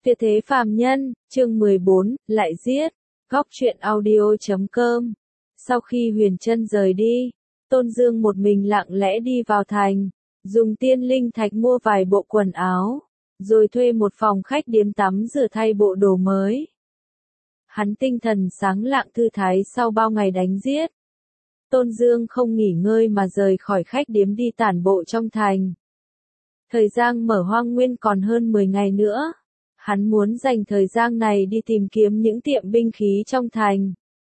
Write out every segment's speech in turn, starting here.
Tuyệt thế phàm nhân, chương 14, lại giết. Góc truyện audio.com. Sau khi Huyền Trân rời đi, Tôn Dương một mình lặng lẽ đi vào thành, dùng tiên linh thạch mua vài bộ quần áo, rồi thuê một phòng khách điếm tắm rửa thay bộ đồ mới. Hắn tinh thần sáng lạng thư thái sau bao ngày đánh giết. Tôn Dương không nghỉ ngơi mà rời khỏi khách điếm đi tản bộ trong thành. Thời gian mở hoang nguyên còn hơn 10 ngày nữa. Hắn muốn dành thời gian này đi tìm kiếm những tiệm binh khí trong thành.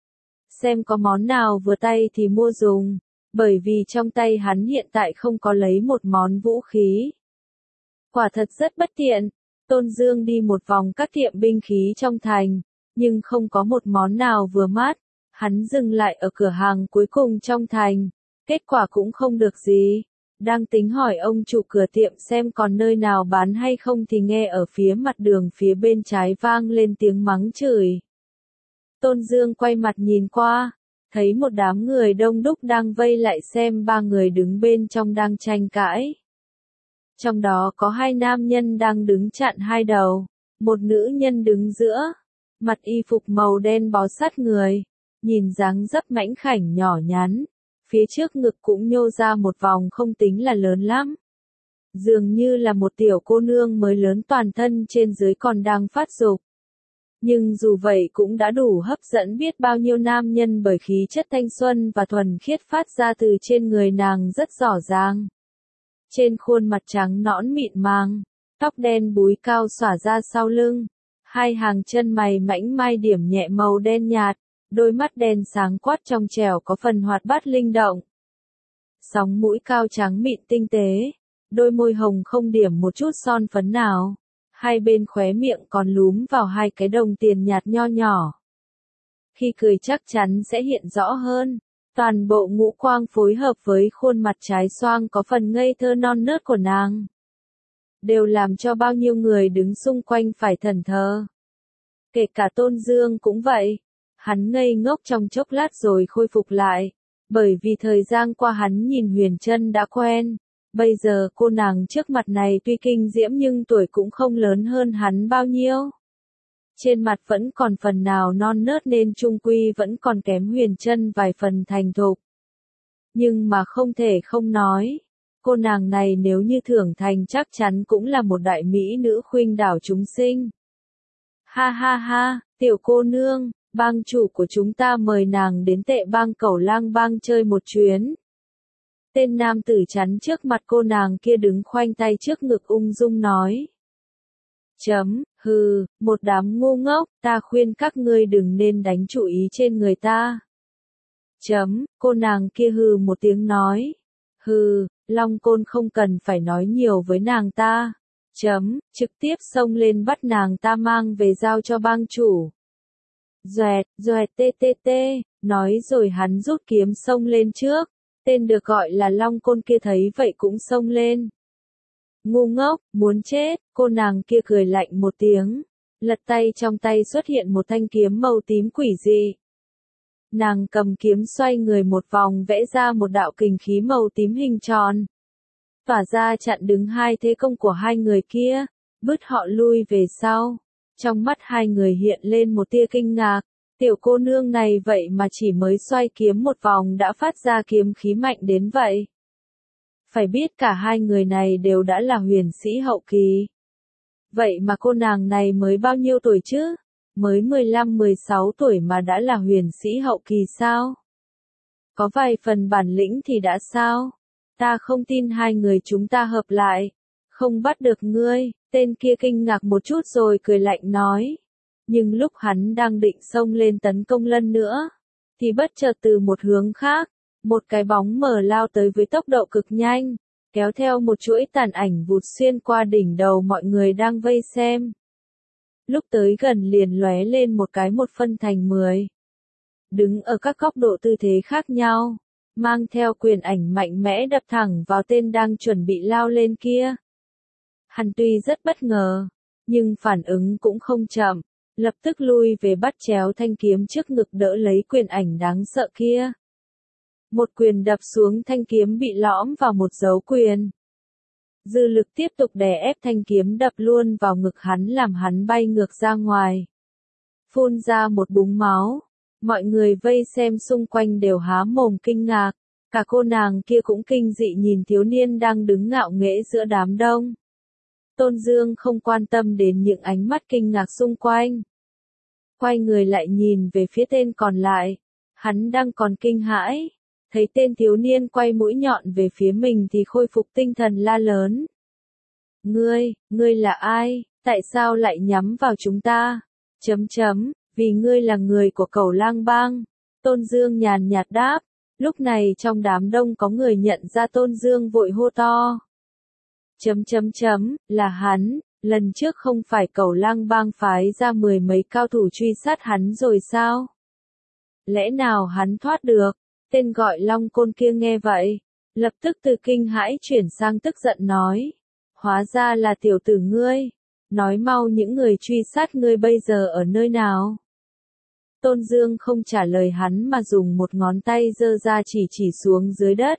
Xem có món nào vừa tay thì mua dùng, bởi vì trong tay hắn hiện tại không có lấy một món vũ khí. Quả thật rất bất tiện, Tôn Dương đi một vòng các tiệm binh khí trong thành, nhưng không có một món nào vừa mắt. Hắn dừng lại ở cửa hàng cuối cùng trong thành, kết quả cũng không được gì. Đang tính hỏi ông chủ cửa tiệm xem còn nơi nào bán hay không thì nghe ở phía mặt đường phía bên trái vang lên tiếng mắng chửi. Tôn Dương quay mặt nhìn qua, thấy một đám người đông đúc đang vây lại xem ba người đứng bên trong đang tranh cãi. Trong đó có hai nam nhân đang đứng chặn hai đầu, một nữ nhân đứng giữa, mặc y phục màu đen bó sát người, nhìn dáng dấp mảnh khảnh nhỏ nhắn. Phía trước ngực cũng nhô ra một vòng không tính là lớn lắm. Dường như là một tiểu cô nương mới lớn, toàn thân trên dưới còn đang phát dục. Nhưng dù vậy cũng đã đủ hấp dẫn biết bao nhiêu nam nhân bởi khí chất thanh xuân và thuần khiết phát ra từ trên người nàng rất rõ ràng. Trên khuôn mặt trắng nõn mịn màng, tóc đen búi cao xõa ra sau lưng, hai hàng chân mày mảnh mai điểm nhẹ màu đen nhạt. Đôi mắt đen sáng quát trong trẻo có phần hoạt bát linh động. Sóng mũi cao trắng mịn tinh tế, đôi môi hồng không điểm một chút son phấn nào. Hai bên khóe miệng còn lúm vào hai cái đồng tiền nhạt nho nhỏ. Khi cười chắc chắn sẽ hiện rõ hơn. Toàn bộ ngũ quang phối hợp với khuôn mặt trái xoang có phần ngây thơ non nớt của nàng, đều làm cho bao nhiêu người đứng xung quanh phải thẫn thờ. Kể cả Tôn Dương cũng vậy. Hắn ngây ngốc trong chốc lát rồi khôi phục lại, bởi vì thời gian qua hắn nhìn Huyền Trân đã quen. Bây giờ cô nàng trước mặt này tuy kinh diễm nhưng tuổi cũng không lớn hơn hắn bao nhiêu. Trên mặt vẫn còn phần nào non nớt nên chung quy vẫn còn kém Huyền Trân vài phần thành thục. Nhưng mà không thể không nói, cô nàng này nếu như trưởng thành chắc chắn cũng là một đại mỹ nữ khuynh đảo chúng sinh. Ha ha ha, tiểu cô nương. Bang chủ của chúng ta mời nàng đến Tệ Bang Cẩu Lang Bang chơi một chuyến. Tên nam tử chắn trước mặt cô nàng kia đứng khoanh tay trước ngực ung dung nói. Hừ, một đám ngu ngốc, ta khuyên các ngươi đừng nên đánh chủ ý trên người ta. Cô nàng kia hừ một tiếng nói. Hừ, Long Côn không cần phải nói nhiều với nàng ta. Trực tiếp xông lên bắt nàng ta mang về giao cho bang chủ. Doẹt tê, nói rồi hắn rút kiếm xông lên trước, tên được gọi là Long Côn kia thấy vậy cũng xông lên. Ngu ngốc, muốn chết, cô nàng kia cười lạnh một tiếng, lật tay trong tay xuất hiện một thanh kiếm màu tím quỷ dị. Nàng cầm kiếm xoay người một vòng vẽ ra một đạo kình khí màu tím hình tròn, tỏa ra chặn đứng hai thế công của hai người kia, bứt họ lui về sau. Trong mắt hai người hiện lên một tia kinh ngạc, tiểu cô nương này vậy mà chỉ mới xoay kiếm một vòng đã phát ra kiếm khí mạnh đến vậy. Phải biết cả hai người này đều đã là huyền sĩ hậu kỳ. Vậy mà cô nàng này mới bao nhiêu tuổi chứ? Mới 15-16 tuổi mà đã là huyền sĩ hậu kỳ sao? Có vài phần bản lĩnh thì đã sao? Ta không tin hai người chúng ta hợp lại, không bắt được ngươi. Tên kia kinh ngạc một chút rồi cười lạnh nói. Nhưng lúc hắn đang định xông lên tấn công lần nữa, thì bất chợt từ một hướng khác, một cái bóng mờ lao tới với tốc độ cực nhanh, kéo theo một chuỗi tàn ảnh vụt xuyên qua đỉnh đầu mọi người đang vây xem. Lúc tới gần liền lóe lên một cái một phân thành 10. Đứng ở các góc độ tư thế khác nhau, mang theo quyền ảnh mạnh mẽ đập thẳng vào tên đang chuẩn bị lao lên kia. Hắn tuy rất bất ngờ, nhưng phản ứng cũng không chậm, lập tức lui về bắt chéo thanh kiếm trước ngực đỡ lấy quyền ảnh đáng sợ kia. Một quyền đập xuống thanh kiếm bị lõm vào một dấu quyền. Dư lực tiếp tục đè ép thanh kiếm đập luôn vào ngực hắn làm hắn bay ngược ra ngoài. Phun ra một búng máu. Mọi người vây xem xung quanh đều há mồm kinh ngạc. Cả cô nàng kia cũng kinh dị nhìn thiếu niên đang đứng ngạo nghễ giữa đám đông. Tôn Dương không quan tâm đến những ánh mắt kinh ngạc xung quanh. Quay người lại nhìn về phía tên còn lại. Hắn đang còn kinh hãi. Thấy tên thiếu niên quay mũi nhọn về phía mình thì khôi phục tinh thần la lớn. Ngươi là ai? Tại sao lại nhắm vào chúng ta? Vì ngươi là người của Cẩu Lang Bang. Tôn Dương nhàn nhạt đáp. Lúc này trong đám đông có người nhận ra Tôn Dương vội hô to. Là hắn, lần trước không phải Cẩu Lang Bang phái ra 10 mấy cao thủ truy sát hắn rồi sao? Lẽ nào hắn thoát được? Tên gọi Long Côn kia nghe vậy, lập tức từ kinh hãi chuyển sang tức giận nói. Hóa ra là tiểu tử ngươi, nói mau những người truy sát ngươi bây giờ ở nơi nào? Tôn Dương không trả lời hắn mà dùng một ngón tay giơ ra chỉ xuống dưới đất.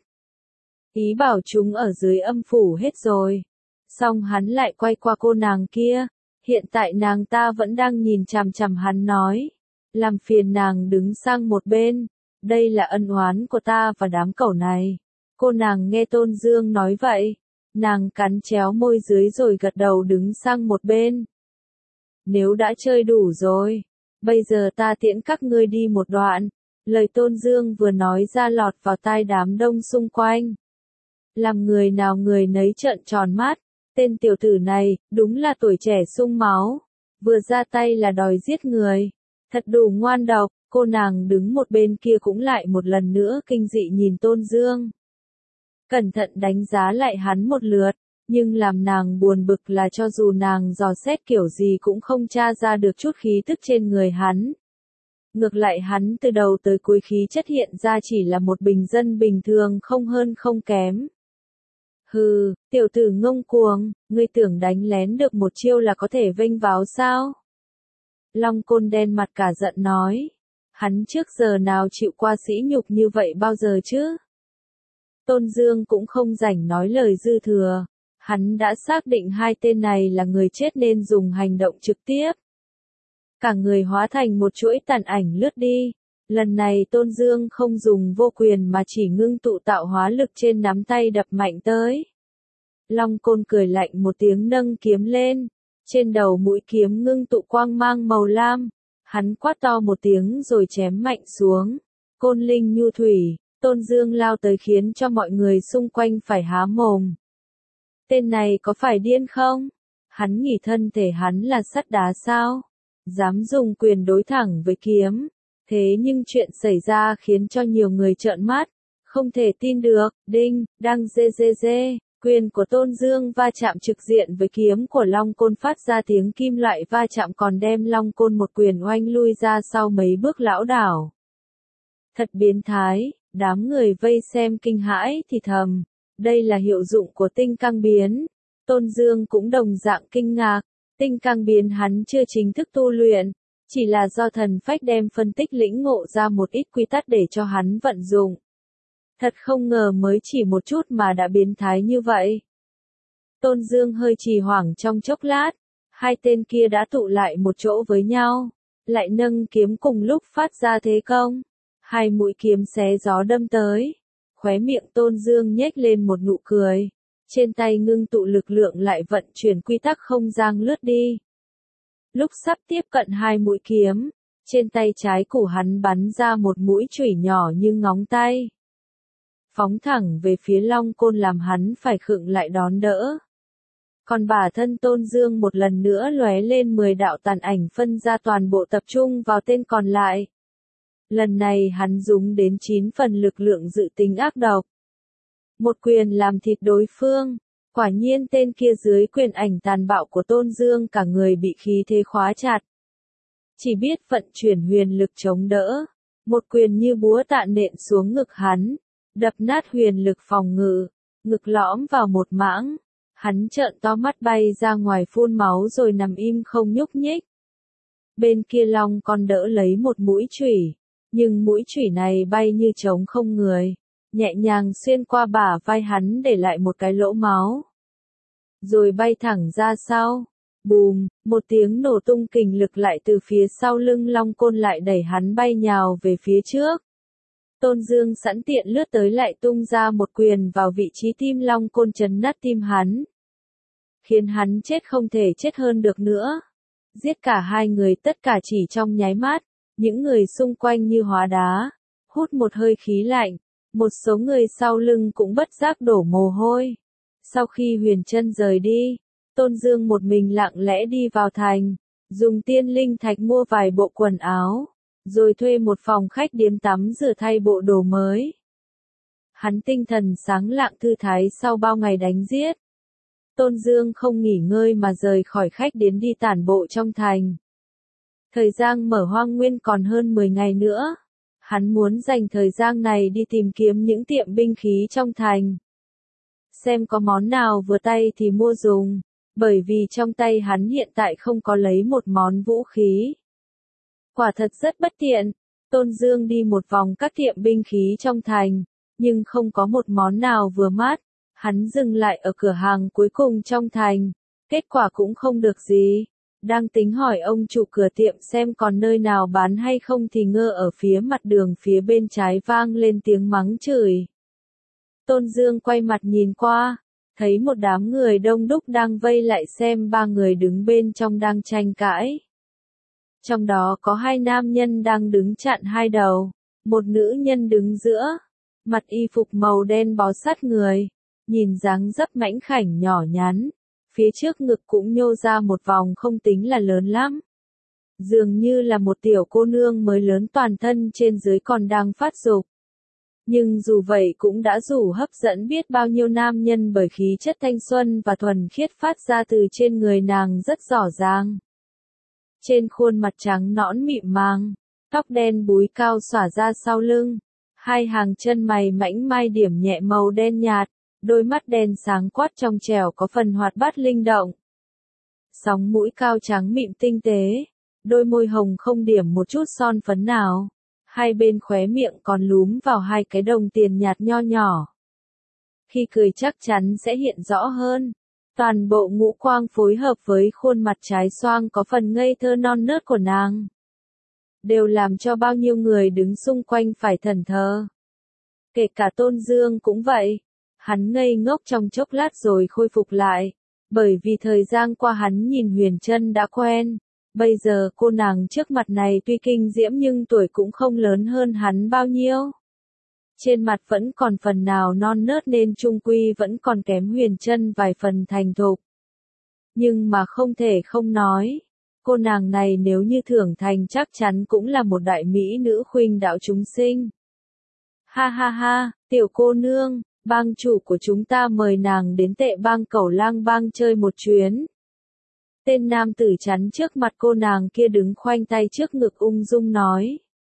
Ý bảo chúng ở dưới âm phủ hết rồi. Xong hắn lại quay qua cô nàng kia, hiện tại nàng ta vẫn đang nhìn chằm chằm hắn nói. Làm phiền nàng đứng sang một bên, đây là ân oán của ta và đám cẩu này. Cô nàng nghe Tôn Dương nói vậy, nàng cắn chéo môi dưới rồi gật đầu đứng sang một bên. Nếu đã chơi đủ rồi, bây giờ ta tiễn các ngươi đi một đoạn. Lời Tôn Dương vừa nói ra lọt vào tai đám đông xung quanh. Làm người nào người nấy trợn tròn mắt, tên tiểu tử này, đúng là tuổi trẻ sung máu, vừa ra tay là đòi giết người, thật đủ ngoan độc. Cô nàng đứng một bên kia cũng lại một lần nữa kinh dị nhìn Tôn Dương. Cẩn thận đánh giá lại hắn một lượt, nhưng làm nàng buồn bực là cho dù nàng dò xét kiểu gì cũng không tra ra được chút khí tức trên người hắn. Ngược lại hắn từ đầu tới cuối khí chất hiện ra chỉ là một bình dân bình thường không hơn không kém. Hừ, tiểu tử ngông cuồng, ngươi tưởng đánh lén được một chiêu là có thể vênh váo sao? Long Côn đen mặt cả giận nói. Hắn trước giờ nào chịu qua sỉ nhục như vậy bao giờ chứ? Tôn Dương cũng không rảnh nói lời dư thừa. Hắn đã xác định hai tên này là người chết nên dùng hành động trực tiếp. Cả người hóa thành một chuỗi tàn ảnh lướt đi. Lần này Tôn Dương không dùng vô quyền mà chỉ ngưng tụ tạo hóa lực trên nắm tay đập mạnh tới. Long Côn cười lạnh một tiếng nâng kiếm lên. Trên đầu mũi kiếm ngưng tụ quang mang màu lam. Hắn quát to một tiếng rồi chém mạnh xuống. Côn linh nhu thủy, Tôn Dương lao tới khiến cho mọi người xung quanh phải há mồm. Tên này có phải điên không? Hắn nghĩ thân thể hắn là sắt đá sao? Dám dùng quyền đối thẳng với kiếm. Thế nhưng chuyện xảy ra khiến cho nhiều người trợn mắt. Không thể tin được, đinh, đang dê. Quyền của Tôn Dương va chạm trực diện với kiếm của Long Côn phát ra tiếng kim loại va chạm còn đem Long Côn một quyền oanh lui ra sau mấy bước lảo đảo. Thật biến thái, đám người vây xem kinh hãi thì thầm. Đây là hiệu dụng của tinh cang biến. Tôn Dương cũng đồng dạng kinh ngạc. Tinh cang biến hắn chưa chính thức tu luyện. Chỉ là do thần phách đem phân tích lĩnh ngộ ra một ít quy tắc để cho hắn vận dụng. Thật không ngờ mới chỉ một chút mà đã biến thái như vậy. Tôn Dương hơi trì hoảng trong chốc lát. Hai tên kia đã tụ lại một chỗ với nhau. Lại nâng kiếm cùng lúc phát ra thế công. Hai mũi kiếm xé gió đâm tới. Khóe miệng Tôn Dương nhếch lên một nụ cười. Trên tay ngưng tụ lực lượng lại vận chuyển quy tắc không gian lướt đi. Lúc sắp tiếp cận hai mũi kiếm, trên tay trái của hắn bắn ra một mũi chủy nhỏ như ngón tay. Phóng thẳng về phía Long Côn làm hắn phải khựng lại đón đỡ. Còn bản thân Tôn Dương một lần nữa lóe lên 10 đạo tàn ảnh phân ra toàn bộ tập trung vào tên còn lại. Lần này hắn dùng đến 9 phần lực lượng dự tính ác độc. Một quyền làm thịt đối phương. Quả nhiên tên kia dưới quyền ảnh tàn bạo của Tôn Dương cả người bị khí thế khóa chặt. Chỉ biết vận chuyển huyền lực chống đỡ. Một quyền như búa tạ nện xuống ngực hắn. Đập nát huyền lực phòng ngự. Ngực lõm vào một mãng. Hắn trợn to mắt bay ra ngoài phun máu rồi nằm im không nhúc nhích. Bên kia Long Con đỡ lấy một mũi chủy. Nhưng mũi chủy này bay như trống không người. Nhẹ nhàng xuyên qua bả vai hắn để lại một cái lỗ máu. rồi bay thẳng ra sau. Bùm, một tiếng nổ tung kình lực lại từ phía sau lưng Long Côn lại đẩy hắn bay nhào về phía trước. Tôn Dương sẵn tiện lướt tới lại tung ra một quyền vào vị trí tim Long Côn chấn nát tim hắn. Khiến hắn chết không thể chết hơn được nữa. Giết cả hai người tất cả chỉ trong nháy mắt, những người xung quanh như hóa đá, hút một hơi khí lạnh, một số người sau lưng cũng bất giác đổ mồ hôi. Sau khi Huyền Trân rời đi, Tôn Dương một mình lặng lẽ đi vào thành, dùng tiên linh thạch mua vài bộ quần áo, rồi thuê một phòng khách điếm tắm rửa thay bộ đồ mới. Hắn tinh thần sáng lạng thư thái sau bao ngày đánh giết. Tôn Dương không nghỉ ngơi mà rời khỏi khách điếm đi tản bộ trong thành. Thời gian mở hoang nguyên còn hơn 10 ngày nữa. Hắn muốn dành thời gian này đi tìm kiếm những tiệm binh khí trong thành. Xem có món nào vừa tay thì mua dùng, bởi vì trong tay hắn hiện tại không có lấy một món vũ khí. Quả thật rất bất tiện. Tôn Dương đi một vòng các tiệm binh khí trong thành, nhưng không có một món nào vừa mắt. Hắn dừng lại ở cửa hàng cuối cùng trong thành, kết quả cũng không được gì. Đang tính hỏi ông chủ cửa tiệm xem còn nơi nào bán hay không thì ngơ ở phía mặt đường phía bên trái vang lên tiếng mắng chửi. Tôn Dương quay mặt nhìn qua, thấy một đám người đông đúc đang vây lại xem ba người đứng bên trong đang tranh cãi. Trong đó có hai nam nhân đang đứng chặn hai đầu, một nữ nhân đứng giữa, mặc y phục màu đen bó sát người, nhìn dáng dấp mảnh khảnh nhỏ nhắn, phía trước ngực cũng nhô ra một vòng không tính là lớn lắm. Dường như là một tiểu cô nương mới lớn toàn thân trên dưới còn đang phát dục. Nhưng dù vậy cũng đã đủ hấp dẫn biết bao nhiêu nam nhân bởi khí chất thanh xuân và thuần khiết phát ra từ trên người nàng rất rõ ràng. Trên khuôn mặt trắng nõn mịn màng, tóc đen búi cao xõa ra sau lưng, hai hàng chân mày mảnh mai điểm nhẹ màu đen nhạt, đôi mắt đen sáng quát trong trẻo có phần hoạt bát linh động. Sóng mũi cao trắng mịn tinh tế, đôi môi hồng không điểm một chút son phấn nào, hai bên khóe miệng còn lúm vào hai cái đồng tiền nhạt nho nhỏ. Khi cười chắc chắn sẽ hiện rõ hơn. Toàn bộ ngũ quang phối hợp với khuôn mặt trái xoang có phần ngây thơ non nớt của nàng, đều làm cho bao nhiêu người đứng xung quanh phải thẫn thờ. Kể cả Tôn Dương cũng vậy. Hắn ngây ngốc trong chốc lát rồi khôi phục lại, bởi vì thời gian qua hắn nhìn Huyền Trân đã quen. Bây giờ cô nàng trước mặt này tuy kinh diễm nhưng tuổi cũng không lớn hơn hắn bao nhiêu. Trên mặt vẫn còn phần nào non nớt nên chung quy vẫn còn kém Huyền Trân vài phần thành thục. Nhưng mà không thể không nói, cô nàng này nếu như trưởng thành chắc chắn cũng là một đại mỹ nữ khuynh đạo chúng sinh. Ha ha ha, tiểu cô nương, bang chủ của chúng ta mời nàng đến Tệ Bang Cẩu Lang Bang chơi một chuyến. Tên nam tử chắn trước mặt cô nàng kia đứng khoanh tay trước ngực ung dung nói.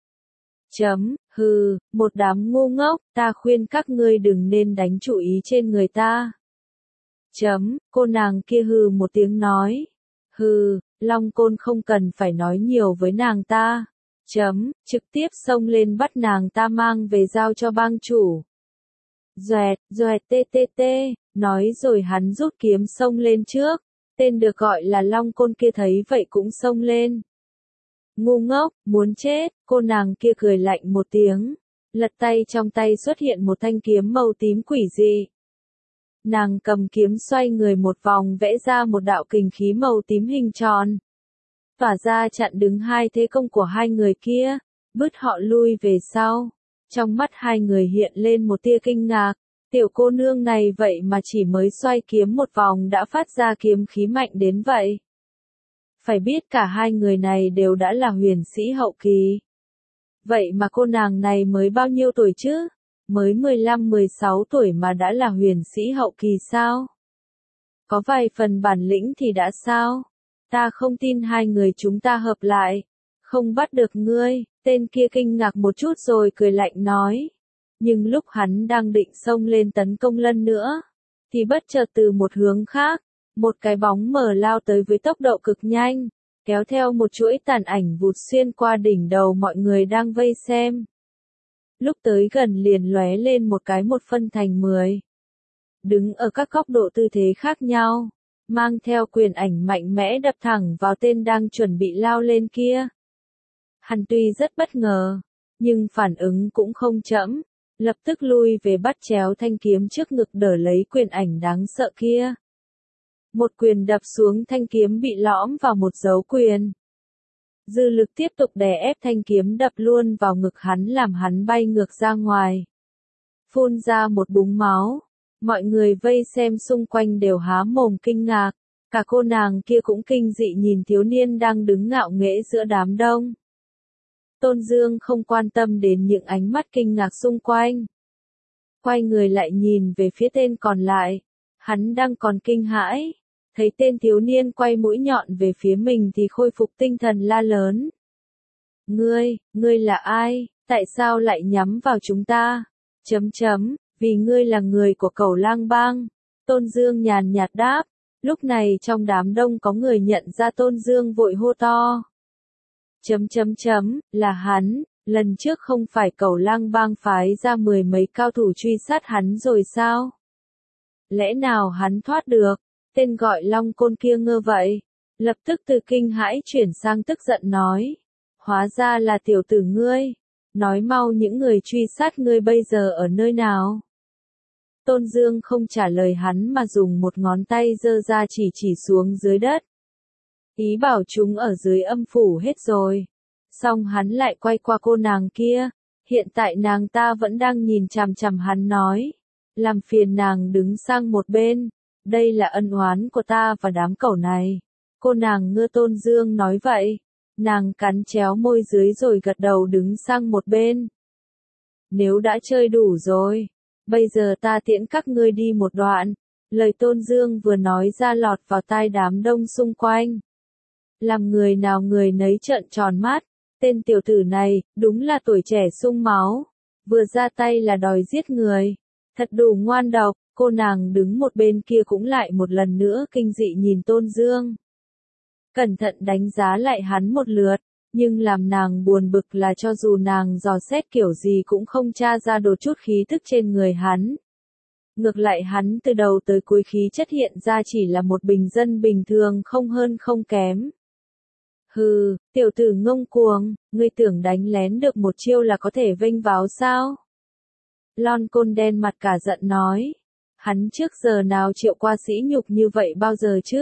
Hừ, một đám ngu ngốc, ta khuyên các ngươi đừng nên đánh chủ ý trên người ta. Cô nàng kia hừ một tiếng nói. Hừ, Long Côn không cần phải nói nhiều với nàng ta. Trực tiếp xông lên bắt nàng ta mang về giao cho bang chủ. Doẹt tê, nói rồi hắn rút kiếm xông lên trước. Tên được gọi là Long Côn kia thấy vậy cũng xông lên. Ngu ngốc, muốn chết, cô nàng kia cười lạnh một tiếng. Lật tay trong tay xuất hiện một thanh kiếm màu tím quỷ dị. Nàng cầm kiếm xoay người một vòng vẽ ra một đạo kình khí màu tím hình tròn. Tỏa ra chặn đứng hai thế công của hai người kia, bứt họ lui về sau. Trong mắt hai người hiện lên một tia kinh ngạc. Tiểu cô nương này vậy mà chỉ mới xoay kiếm một vòng đã phát ra kiếm khí mạnh đến vậy. Phải biết cả hai người này đều đã là huyền sĩ hậu kỳ. Vậy mà cô nàng này mới bao nhiêu tuổi chứ? Mới 15-16 tuổi mà đã là huyền sĩ hậu kỳ sao? Có vài phần bản lĩnh thì đã sao? Ta không tin hai người chúng ta hợp lại. Không bắt được ngươi, tên kia kinh ngạc một chút rồi cười lạnh nói. Nhưng lúc hắn đang định xông lên tấn công lần nữa, thì bất chợt từ một hướng khác, một cái bóng mờ lao tới với tốc độ cực nhanh, kéo theo một chuỗi tàn ảnh vụt xuyên qua đỉnh đầu mọi người đang vây xem. Lúc tới gần liền lóe lên một cái một phân thành 10. Đứng ở các góc độ tư thế khác nhau, mang theo quyền ảnh mạnh mẽ đập thẳng vào tên đang chuẩn bị lao lên kia. Hắn tuy rất bất ngờ, nhưng phản ứng cũng không chậm, lập tức lui về bắt chéo thanh kiếm trước ngực đỡ lấy quyền ảnh đáng sợ kia. Một quyền đập xuống, thanh kiếm bị lõm vào một dấu quyền. Dư lực tiếp tục đè ép, thanh kiếm đập luôn vào ngực hắn làm hắn bay ngược ra ngoài. Phun ra một búng máu. Mọi người vây xem xung quanh đều há mồm kinh ngạc. Cả cô nàng kia cũng kinh dị nhìn thiếu niên đang đứng ngạo nghễ giữa đám đông. Tôn Dương không quan tâm đến những ánh mắt kinh ngạc xung quanh. Quay người lại nhìn về phía tên còn lại. Hắn đang còn kinh hãi. Thấy tên thiếu niên quay mũi nhọn về phía mình thì khôi phục tinh thần la lớn. Ngươi là ai? Tại sao lại nhắm vào chúng ta? Vì ngươi là người của Cẩu Lang Bang. Tôn Dương nhàn nhạt đáp. Lúc này trong đám đông có người nhận ra Tôn Dương vội hô to. Là hắn, lần trước không phải Cẩu Lang Bang phái ra 10 mấy cao thủ truy sát hắn rồi sao? Lẽ nào hắn thoát được? Tên gọi Long Côn kia ngơ vậy, lập tức từ kinh hãi chuyển sang tức giận nói. Hóa ra là tiểu tử ngươi, nói mau những người truy sát ngươi bây giờ ở nơi nào? Tôn Dương không trả lời hắn mà dùng một ngón tay giơ ra chỉ xuống dưới đất. Ý bảo chúng ở dưới âm phủ hết rồi. Xong hắn lại quay qua cô nàng kia, hiện tại nàng ta vẫn đang nhìn chằm chằm hắn nói. Làm phiền nàng đứng sang một bên. Đây là ân oán của ta và đám cẩu này. Cô nàng ngơ Tôn Dương nói vậy. Nàng cắn chéo môi dưới rồi gật đầu đứng sang một bên. Nếu đã chơi đủ rồi, bây giờ ta tiễn các ngươi đi một đoạn. Lời Tôn Dương vừa nói ra lọt vào tai đám đông xung quanh. Làm người nào người nấy trợn tròn mắt. Tên tiểu tử này, đúng là tuổi trẻ sung máu. Vừa ra tay là đòi giết người. Thật đủ ngoan độc. Cô nàng đứng một bên kia cũng lại một lần nữa kinh dị nhìn Tôn Dương. Cẩn thận đánh giá lại hắn một lượt, nhưng làm nàng buồn bực là cho dù nàng dò xét kiểu gì cũng không tra ra được chút khí tức trên người hắn. Ngược lại hắn từ đầu tới cuối khí chất hiện ra chỉ là một bình dân bình thường không hơn không kém. Hừ, tiểu tử ngông cuồng, ngươi tưởng đánh lén được một chiêu là có thể vênh váo sao? Lon Côn đen mặt cả giận nói. Hắn trước giờ nào chịu qua sỉ nhục như vậy bao giờ chứ?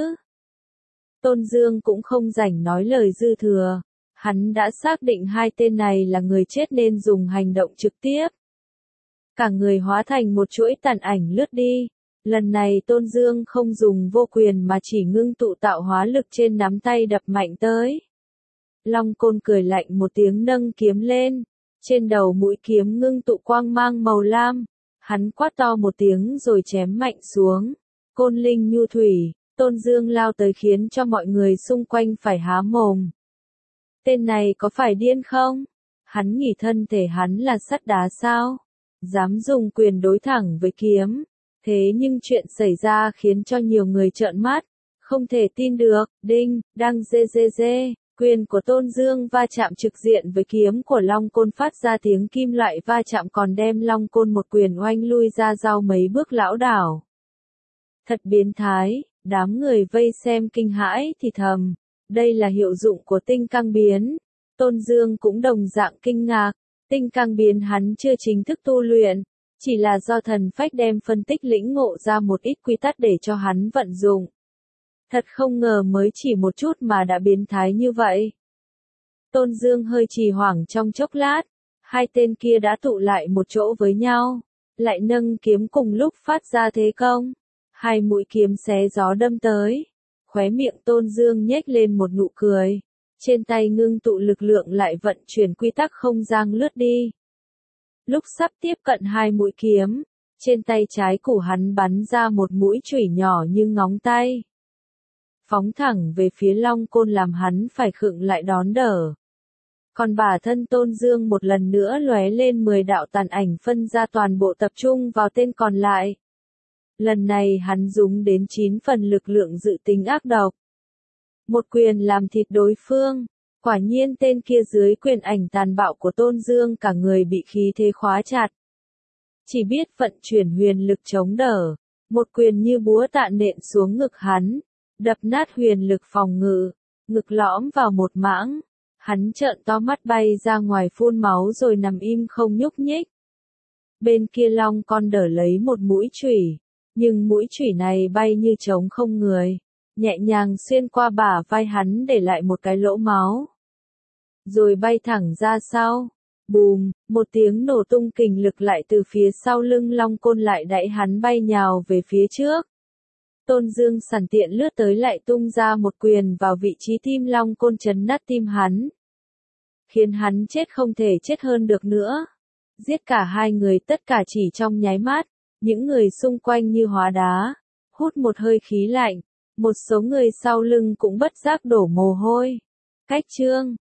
Tôn Dương cũng không rảnh nói lời dư thừa. Hắn đã xác định hai tên này là người chết nên dùng hành động trực tiếp. Cả người hóa thành một chuỗi tàn ảnh lướt đi. Lần này Tôn Dương không dùng vô quyền mà chỉ ngưng tụ tạo hóa lực trên nắm tay đập mạnh tới. Long Côn cười lạnh một tiếng nâng kiếm lên. Trên đầu mũi kiếm ngưng tụ quang mang màu lam. Hắn quát to một tiếng rồi chém mạnh xuống. Côn linh nhu thủy, Tôn Dương lao tới khiến cho mọi người xung quanh phải há mồm. Tên này có phải điên không? Hắn nghĩ thân thể hắn là sắt đá sao? Dám dùng quyền đối thẳng với kiếm. Thế nhưng chuyện xảy ra khiến cho nhiều người trợn mắt. Không thể tin được, đinh, đang dê. Quyền của Tôn Dương va chạm trực diện với kiếm của Long Côn phát ra tiếng kim loại va chạm còn đem Long Côn một quyền oanh lui ra sau mấy bước lảo đảo. Thật biến thái, đám người vây xem kinh hãi thì thầm. Đây là hiệu dụng của tinh cang biến. Tôn Dương cũng đồng dạng kinh ngạc. Tinh cang biến hắn chưa chính thức tu luyện. Chỉ là do thần phách đem phân tích lĩnh ngộ ra một ít quy tắc để cho hắn vận dụng. Thật không ngờ mới chỉ một chút mà đã biến thái như vậy. Tôn Dương hơi trì hoảng trong chốc lát. Hai tên kia đã tụ lại một chỗ với nhau. Lại nâng kiếm cùng lúc phát ra thế công. Hai mũi kiếm xé gió đâm tới. Khóe miệng Tôn Dương nhếch lên một nụ cười. Trên tay ngưng tụ lực lượng lại vận chuyển quy tắc không gian lướt đi. Lúc sắp tiếp cận hai mũi kiếm, trên tay trái của hắn bắn ra một mũi chủy nhỏ như ngón tay. Phóng thẳng về phía Long Côn làm hắn phải khựng lại đón đỡ. Còn bản thân Tôn Dương một lần nữa lóe lên 10 đạo tàn ảnh phân ra toàn bộ tập trung vào tên còn lại. Lần này hắn dùng đến 9 phần lực lượng dự tính ác độc. Một quyền làm thịt đối phương. Quả nhiên tên kia dưới quyền ảnh tàn bạo của Tôn Dương cả người bị khí thế khóa chặt. Chỉ biết vận chuyển huyền lực chống đỡ. Một quyền như búa tạ nện xuống ngực hắn. đập nát huyền lực phòng ngự, ngực lõm vào một mãng. Hắn trợn to mắt bay ra ngoài phun máu rồi nằm im không nhúc nhích. Bên kia long con đỡ lấy một mũi chủy, nhưng mũi chủy này bay như trống không người, nhẹ nhàng xuyên qua bả vai hắn để lại một cái lỗ máu. Rồi bay thẳng ra sau. Bùm, một tiếng nổ tung kình lực lại từ phía sau lưng long côn lại đẩy hắn bay nhào về phía trước. Tôn Dương sẵn tiện lướt tới lại tung ra một quyền vào vị trí tim long côn chấn nát tim hắn. Khiến hắn chết không thể chết hơn được nữa. Giết cả hai người tất cả chỉ trong nháy mắt, những người xung quanh như hóa đá, hút một hơi khí lạnh, một số người sau lưng cũng bất giác đổ mồ hôi. Cách chương